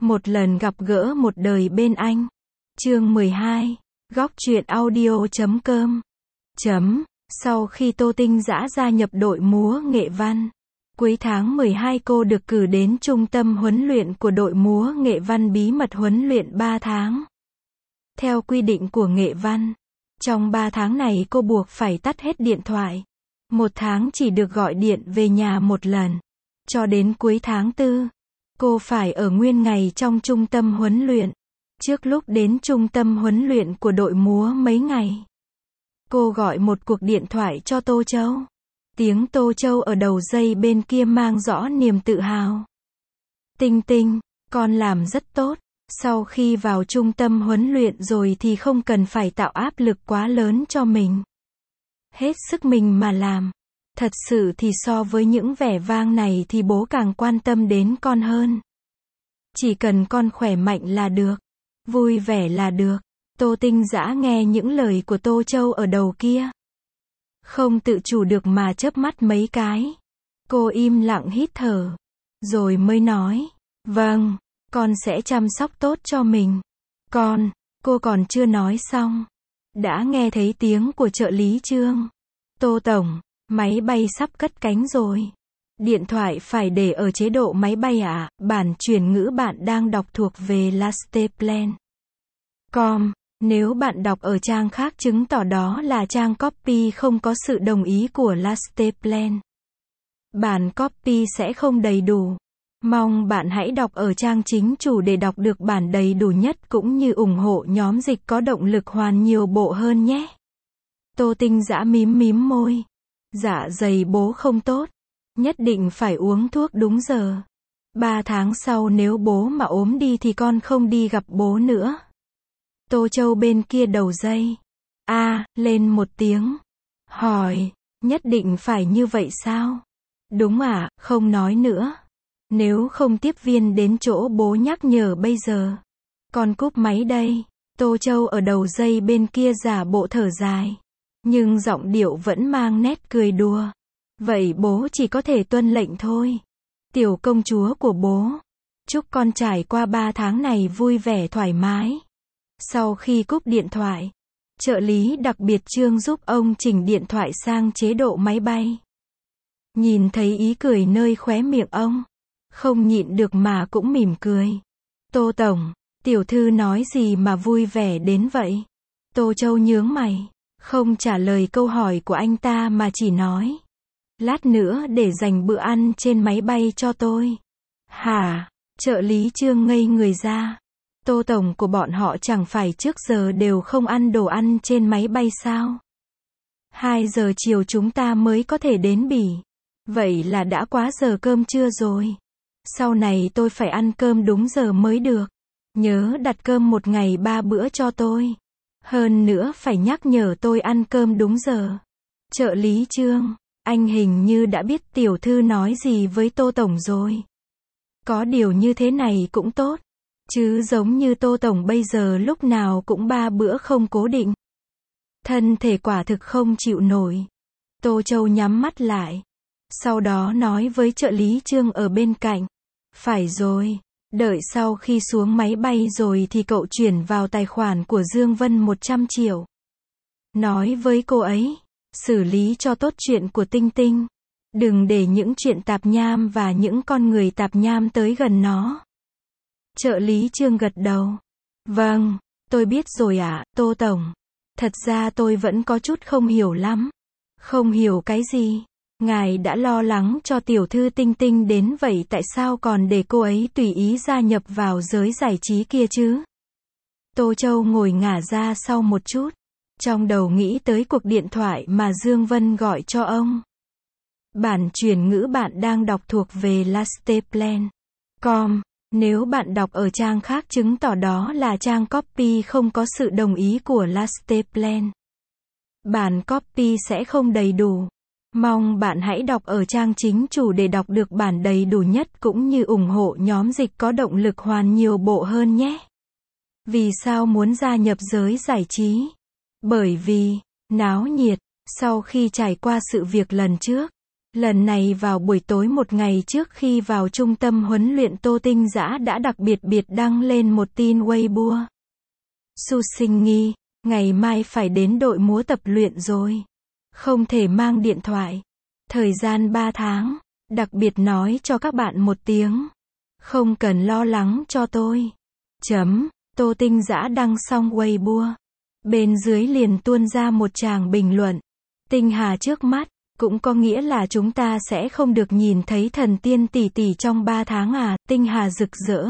Một lần gặp gỡ một đời bên anh. Chương 12. Góc truyện audio.com. Sau khi Tô Tinh Dã gia nhập đội múa nghệ văn, cuối tháng 12 cô được cử đến trung tâm huấn luyện của đội múa nghệ văn bí mật huấn luyện 3 tháng. Theo quy định của nghệ văn, trong 3 tháng này cô buộc phải tắt hết điện thoại. 1 tháng chỉ được gọi điện về nhà một lần. Cho đến cuối tháng 4, cô phải ở nguyên ngày trong trung tâm huấn luyện. Trước lúc đến trung tâm huấn luyện của đội múa mấy ngày, cô gọi một cuộc điện thoại cho Tô Châu. Tiếng Tô Châu ở đầu dây bên kia mang rõ niềm tự hào. Tinh Tinh, con làm rất tốt. Sau khi vào trung tâm huấn luyện rồi thì không cần phải tạo áp lực quá lớn cho mình. Hết sức mình mà làm. Thật sự thì so với những vẻ vang này thì bố càng quan tâm đến con hơn. Chỉ cần con khỏe mạnh là được. Vui vẻ là được. Tô Tinh Dã nghe những lời của Tô Châu ở đầu kia, không tự chủ được mà chớp mắt mấy cái. Cô im lặng hít thở, rồi mới nói, vâng, con sẽ chăm sóc tốt cho mình. Cô còn chưa nói xong, đã nghe thấy tiếng của trợ lý Trương. Tô Tổng, máy bay sắp cất cánh rồi. Điện thoại phải để ở chế độ máy bay ạ. Bản chuyển ngữ bạn đang đọc thuộc về lasteplan.com. Nếu bạn đọc ở trang khác chứng tỏ đó là trang copy không có sự đồng ý của Lasteplan. Bản copy sẽ không đầy đủ. Mong bạn hãy đọc ở trang chính chủ để đọc được bản đầy đủ nhất cũng như ủng hộ nhóm dịch có động lực hoàn nhiều bộ hơn nhé. Tô Tinh Dã mím môi. Dạ dày bố không tốt. Nhất định phải uống thuốc đúng giờ. 3 tháng sau nếu bố mà ốm đi thì con không đi gặp bố nữa. Tô Châu bên kia đầu dây. Lên một tiếng. Hỏi, nhất định phải như vậy sao? Đúng ạ, không nói nữa. Nếu không tiếp viên đến chỗ bố nhắc nhở bây giờ. Con cúp máy đây. Tô Châu ở đầu dây bên kia giả bộ thở dài. Nhưng giọng điệu vẫn mang nét cười đùa. Vậy bố chỉ có thể tuân lệnh thôi. Tiểu công chúa của bố. Chúc con trải qua 3 tháng này vui vẻ thoải mái. Sau khi cúp điện thoại, trợ lý đặc biệt Trương giúp ông chỉnh điện thoại sang chế độ máy bay. Nhìn thấy ý cười nơi khóe miệng ông, không nhịn được mà cũng mỉm cười. Tô Tổng, tiểu thư nói gì mà vui vẻ đến vậy? Tô Châu nhướng mày, không trả lời câu hỏi của anh ta mà chỉ nói. Lát nữa để dành bữa ăn trên máy bay cho tôi. Hả? Trợ lý Trương ngây người ra. Tô Tổng của bọn họ chẳng phải trước giờ đều không ăn đồ ăn trên máy bay sao? 2 giờ chiều chúng ta mới có thể đến Bỉ. Vậy là đã quá giờ cơm trưa rồi. Sau này tôi phải ăn cơm đúng giờ mới được. Nhớ đặt cơm một ngày 3 bữa cho tôi. Hơn nữa phải nhắc nhở tôi ăn cơm đúng giờ. Trợ lý Trương, anh hình như đã biết tiểu thư nói gì với Tô Tổng rồi. Có điều như thế này cũng tốt. Chứ giống như Tô Tổng bây giờ lúc nào cũng 3 bữa không cố định. Thân thể quả thực không chịu nổi. Tô Châu nhắm mắt lại. Sau đó nói với trợ lý Trương ở bên cạnh. Phải rồi, đợi sau khi xuống máy bay rồi thì cậu chuyển vào tài khoản của Dương Vân 100 triệu. Nói với cô ấy, xử lý cho tốt chuyện của Tinh Tinh. Đừng để những chuyện tạp nham và những con người tạp nham tới gần nó. Trợ lý Trương gật đầu. Vâng, tôi biết rồi ạ, Tô Tổng. Thật ra tôi vẫn có chút không hiểu lắm. Không hiểu cái gì? Ngài đã lo lắng cho tiểu thư Tinh Tinh đến vậy tại sao còn để cô ấy tùy ý gia nhập vào giới giải trí kia chứ? Tô Châu ngồi ngả ra sau một chút. Trong đầu nghĩ tới cuộc điện thoại mà Dương Vân gọi cho ông. Bản chuyển ngữ bạn đang đọc thuộc về lasteplan.com. Nếu bạn đọc ở trang khác chứng tỏ đó là trang copy không có sự đồng ý của Lasteplan. Bản copy sẽ không đầy đủ. Mong bạn hãy đọc ở trang chính chủ để đọc được bản đầy đủ nhất cũng như ủng hộ nhóm dịch có động lực hoàn nhiều bộ hơn nhé. Vì sao muốn gia nhập giới giải trí? Bởi vì, náo nhiệt, sau khi trải qua sự việc lần trước, Lần này vào buổi tối một ngày trước khi vào trung tâm huấn luyện, Tô Tinh Dã đã đặc biệt đăng lên một tin Weibo. Su Sinh Nghi, ngày mai phải đến đội múa tập luyện rồi. Không thể mang điện thoại. Thời gian 3 tháng. Đặc biệt nói cho các bạn một tiếng. Không cần lo lắng cho tôi. Tô Tinh Dã đăng xong Weibo. Bên dưới liền tuôn ra một tràng bình luận. Tinh Hà trước mắt. Cũng có nghĩa là chúng ta sẽ không được nhìn thấy thần tiên tỷ tỷ trong 3 tháng à, Tinh Hà rực rỡ.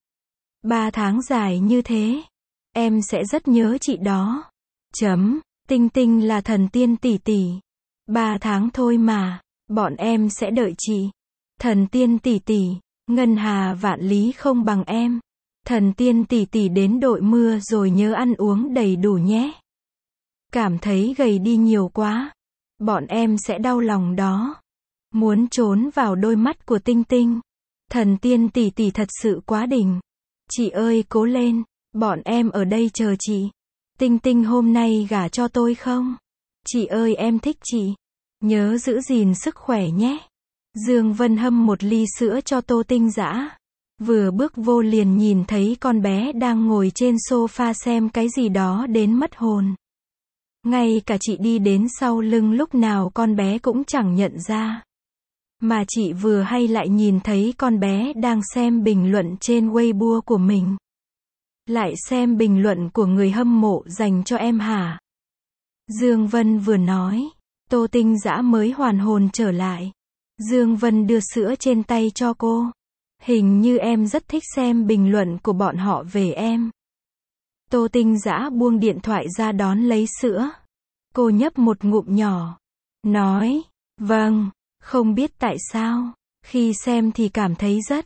3 tháng dài như thế. Em sẽ rất nhớ chị đó. Tinh Tinh là thần tiên tỷ tỷ. 3 tháng thôi mà. Bọn em sẽ đợi chị. Thần tiên tỷ tỷ. Ngân Hà vạn lý không bằng em. Thần tiên tỷ tỷ đến đội mưa rồi nhớ ăn uống đầy đủ nhé. Cảm thấy gầy đi nhiều quá. Bọn em sẽ đau lòng đó. Muốn trốn vào đôi mắt của Tinh Tinh. Thần tiên tỷ tỷ thật sự quá đỉnh. Chị ơi cố lên. Bọn em ở đây chờ chị. Tinh Tinh hôm nay gả cho tôi không? Chị ơi em thích chị. Nhớ giữ gìn sức khỏe nhé. Dương Vân hâm một ly sữa cho Tô Tinh Dã. Vừa bước vô liền nhìn thấy con bé đang ngồi trên sofa xem cái gì đó đến mất hồn. Ngay cả chị đi đến sau lưng lúc nào con bé cũng chẳng nhận ra. Mà chị vừa hay lại nhìn thấy con bé đang xem bình luận trên Weibo của mình. Lại xem bình luận của người hâm mộ dành cho em hả? Dương Vân vừa nói. Tô Tinh Dã mới hoàn hồn trở lại. Dương Vân đưa sữa trên tay cho cô. Hình như em rất thích xem bình luận của bọn họ về em. Tô Tinh Dã buông điện thoại ra đón lấy sữa. Cô nhấp một ngụm nhỏ. Nói, vâng, không biết tại sao. Khi xem thì cảm thấy rất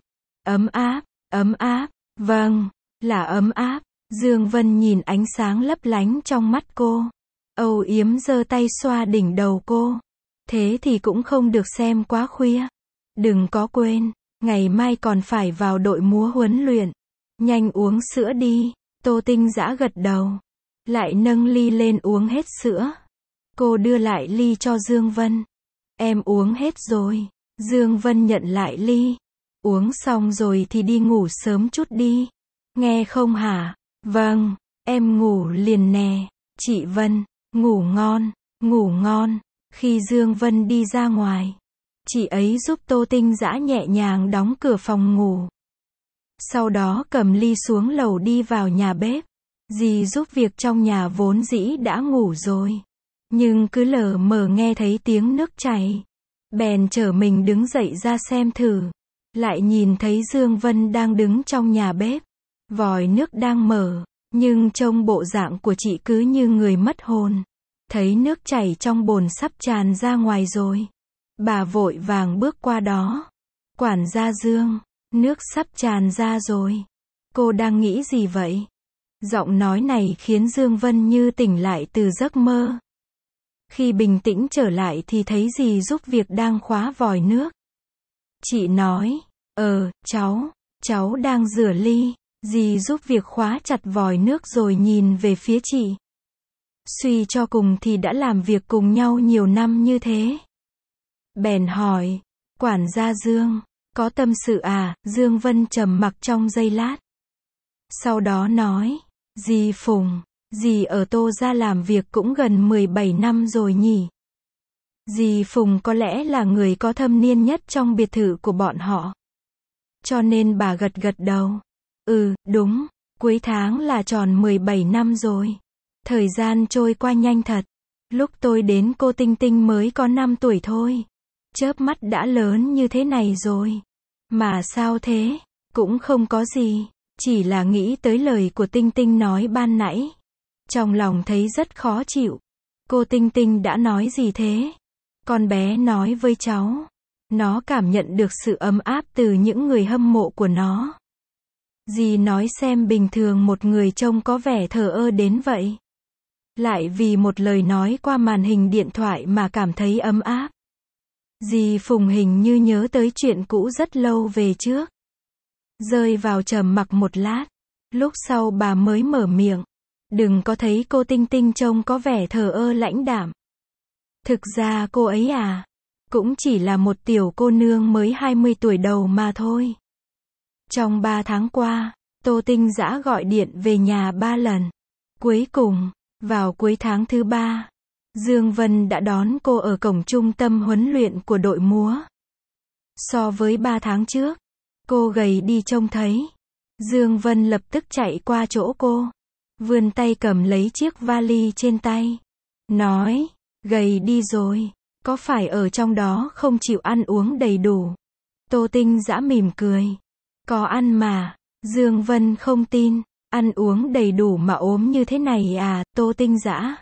ấm áp, vâng, là ấm áp. Dương Vân nhìn ánh sáng lấp lánh trong mắt cô. Âu yếm giơ tay xoa đỉnh đầu cô. Thế thì cũng không được xem quá khuya. Đừng có quên, ngày mai còn phải vào đội múa huấn luyện. Nhanh uống sữa đi. Tô Tinh Dã gật đầu. Lại nâng ly lên uống hết sữa. Cô đưa lại ly cho Dương Vân. Em uống hết rồi. Dương Vân nhận lại ly. Uống xong rồi thì đi ngủ sớm chút đi. Nghe không hả? Vâng, em ngủ liền nè. Chị Vân, ngủ ngon, ngủ ngon. Khi Dương Vân đi ra ngoài, chị ấy giúp Tô Tinh Dã nhẹ nhàng đóng cửa phòng ngủ. Sau đó cầm ly xuống lầu đi vào nhà bếp. Dì giúp việc trong nhà vốn dĩ đã ngủ rồi. Nhưng cứ lờ mờ nghe thấy tiếng nước chảy. Bèn chở mình đứng dậy ra xem thử. Lại nhìn thấy Dương Vân đang đứng trong nhà bếp. Vòi nước đang mở. Nhưng trông bộ dạng của chị cứ như người mất hồn. Thấy nước chảy trong bồn sắp tràn ra ngoài rồi. Bà vội vàng bước qua đó. Quản gia Dương, nước sắp tràn ra rồi. Cô đang nghĩ gì vậy? Giọng nói này khiến Dương Vân như tỉnh lại từ giấc mơ. Khi bình tĩnh trở lại thì thấy dì giúp việc đang khóa vòi nước. Chị nói, cháu đang rửa ly. Dì giúp việc khóa chặt vòi nước rồi nhìn về phía chị. Suy cho cùng thì đã làm việc cùng nhau nhiều năm như thế. Bèn hỏi, quản gia Dương, có tâm sự à? Dương Vân trầm mặc trong giây lát. Sau đó nói, dì Phùng, dì ở Tô gia làm việc cũng gần 17 năm rồi nhỉ. Dì Phùng có lẽ là người có thâm niên nhất trong biệt thự của bọn họ. Cho nên bà gật đầu. Đúng, cuối tháng là tròn 17 năm rồi. Thời gian trôi qua nhanh thật. Lúc tôi đến cô Tinh Tinh mới có 5 tuổi thôi. Chớp mắt đã lớn như thế này rồi. Mà sao thế? Cũng không có gì. Chỉ là nghĩ tới lời của Tinh Tinh nói ban nãy. Trong lòng thấy rất khó chịu. Cô Tinh Tinh đã nói gì thế? Con bé nói với cháu. Nó cảm nhận được sự ấm áp từ những người hâm mộ của nó. Dì nói xem bình thường một người trông có vẻ thờ ơ đến vậy. Lại vì một lời nói qua màn hình điện thoại mà cảm thấy ấm áp. Dì Phùng hình như nhớ tới chuyện cũ rất lâu về trước. Rơi vào trầm mặc một lát. Lúc sau bà mới mở miệng. Đừng có thấy cô Tinh Tinh trông có vẻ thờ ơ lãnh đạm. Thực ra cô ấy Cũng chỉ là một tiểu cô nương mới 20 tuổi đầu mà thôi. Trong 3 tháng qua, Tô Tinh Dã gọi điện về nhà 3 lần. Cuối cùng, vào cuối tháng thứ 3, Dương Vân đã đón cô ở cổng trung tâm huấn luyện của đội múa. So với 3 tháng trước, cô gầy đi trông thấy. Dương Vân lập tức chạy qua chỗ cô, vươn tay cầm lấy chiếc vali trên tay, nói, gầy đi rồi, có phải ở trong đó không chịu ăn uống đầy đủ? Tô Tinh Dã mỉm cười, có ăn mà. Dương Vân không tin, ăn uống đầy đủ mà ốm như thế này à? Tô Tinh Dã,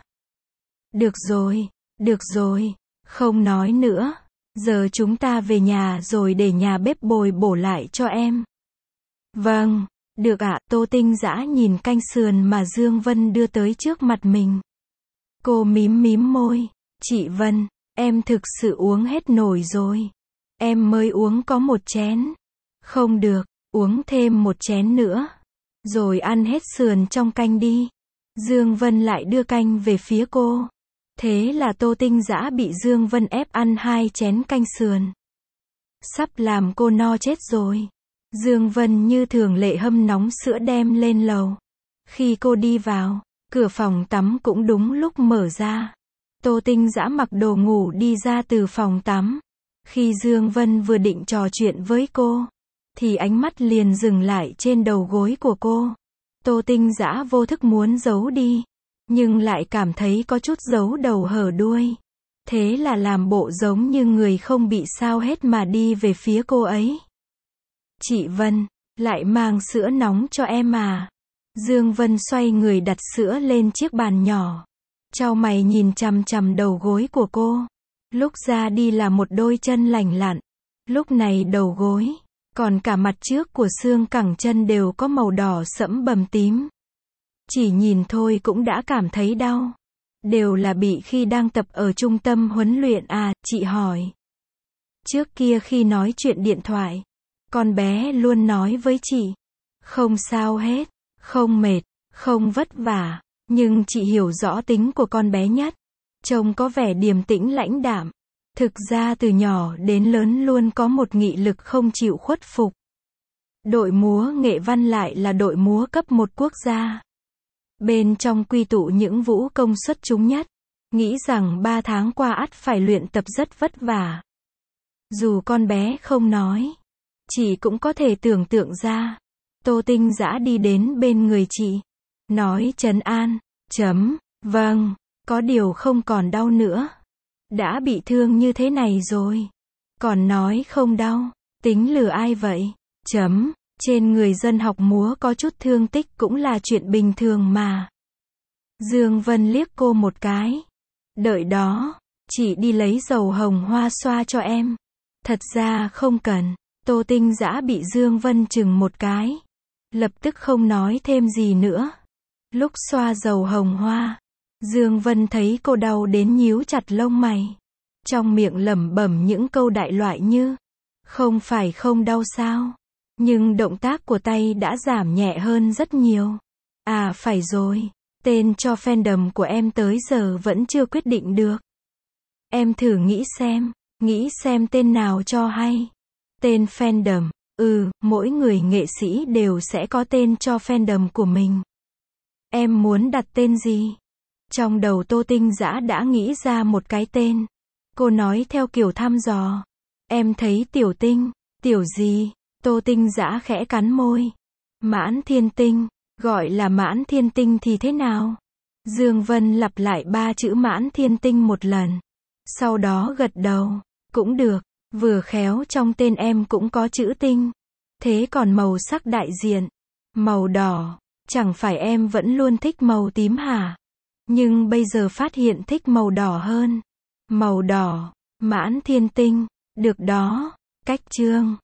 được rồi, không nói nữa, giờ chúng ta về nhà rồi để nhà bếp bồi bổ lại cho em. Vâng, được ạ. Tô Tinh Dã nhìn canh sườn mà Dương Vân đưa tới trước mặt mình. Cô mím môi, chị Vân, em thực sự uống hết nổi rồi. Em mới uống có 1 chén. Không được, uống thêm 1 chén nữa. Rồi ăn hết sườn trong canh đi. Dương Vân lại đưa canh về phía cô. Thế là Tô Tinh Dã bị Dương Vân ép ăn 2 chén canh sườn. Sắp làm cô no chết rồi. Dương Vân như thường lệ hâm nóng sữa đem lên lầu. Khi cô đi vào, cửa phòng tắm cũng đúng lúc mở ra. Tô Tinh Dã mặc đồ ngủ đi ra từ phòng tắm. Khi Dương Vân vừa định trò chuyện với cô, thì ánh mắt liền dừng lại trên đầu gối của cô. Tô Tinh Dã vô thức muốn giấu đi, nhưng lại cảm thấy có chút giấu đầu hở đuôi. Thế là làm bộ giống như người không bị sao hết mà đi về phía cô ấy. Chị Vân, lại mang sữa nóng cho em à? Dương Vân xoay người đặt sữa lên chiếc bàn nhỏ. Chau mày nhìn chằm chằm đầu gối của cô. Lúc ra đi là một đôi chân lành lặn. Lúc này đầu gối, còn cả mặt trước của xương cẳng chân đều có màu đỏ sẫm bầm tím. Chỉ nhìn thôi cũng đã cảm thấy đau. Đều là bị khi đang tập ở trung tâm huấn luyện à? Chị hỏi. Trước kia khi nói chuyện điện thoại, con bé luôn nói với chị, không sao hết, không mệt, không vất vả, nhưng chị hiểu rõ tính của con bé nhất. Trông có vẻ điềm tĩnh lãnh đạm. Thực ra từ nhỏ đến lớn luôn có một nghị lực không chịu khuất phục. Đội múa nghệ văn lại là đội múa cấp 1 quốc gia. Bên trong quy tụ những vũ công xuất chúng nhất. Nghĩ rằng 3 tháng qua ắt phải luyện tập rất vất vả. Dù con bé không nói, chị cũng có thể tưởng tượng ra. Tô Tinh Dã đi đến bên người chị, nói trấn an, vâng, có điều không còn đau nữa. Đã bị thương như thế này rồi, còn nói không đau, tính lừa ai vậy? Trên người dân học múa có chút thương tích cũng là chuyện bình thường mà. Dương Vân liếc cô một cái. Đợi đó, chị đi lấy dầu hồng hoa xoa cho em. Thật ra không cần. Tô Tinh Dã bị Dương Vân chừng một cái, lập tức không nói thêm gì nữa. Lúc xoa dầu hồng hoa, Dương Vân thấy cô đau đến nhíu chặt lông mày, trong miệng lẩm bẩm những câu đại loại như, không phải không đau sao? Nhưng động tác của tay đã giảm nhẹ hơn rất nhiều. À phải rồi, tên cho fandom của em tới giờ vẫn chưa quyết định được. Em thử nghĩ xem tên nào cho hay. Tên fandom, mỗi người nghệ sĩ đều sẽ có tên cho fandom của mình. Em muốn đặt tên gì? Trong đầu Tô Tinh Dã đã nghĩ ra một cái tên. Cô nói theo kiểu thăm dò. Em thấy Tiểu Tinh. Tiểu gì? Tô Tinh Dã khẽ cắn môi. Mãn Thiên Tinh. Gọi là Mãn Thiên Tinh thì thế nào? Dương Vân lặp lại 3 chữ Mãn Thiên Tinh một lần. Sau đó gật đầu. Cũng được. Vừa khéo trong tên em cũng có chữ tinh. Thế còn màu sắc đại diện? Màu đỏ. Chẳng phải em vẫn luôn thích màu tím hả? Nhưng bây giờ phát hiện thích màu đỏ hơn. Màu đỏ. Mãn Thiên Tinh. Được đó. Cách chương.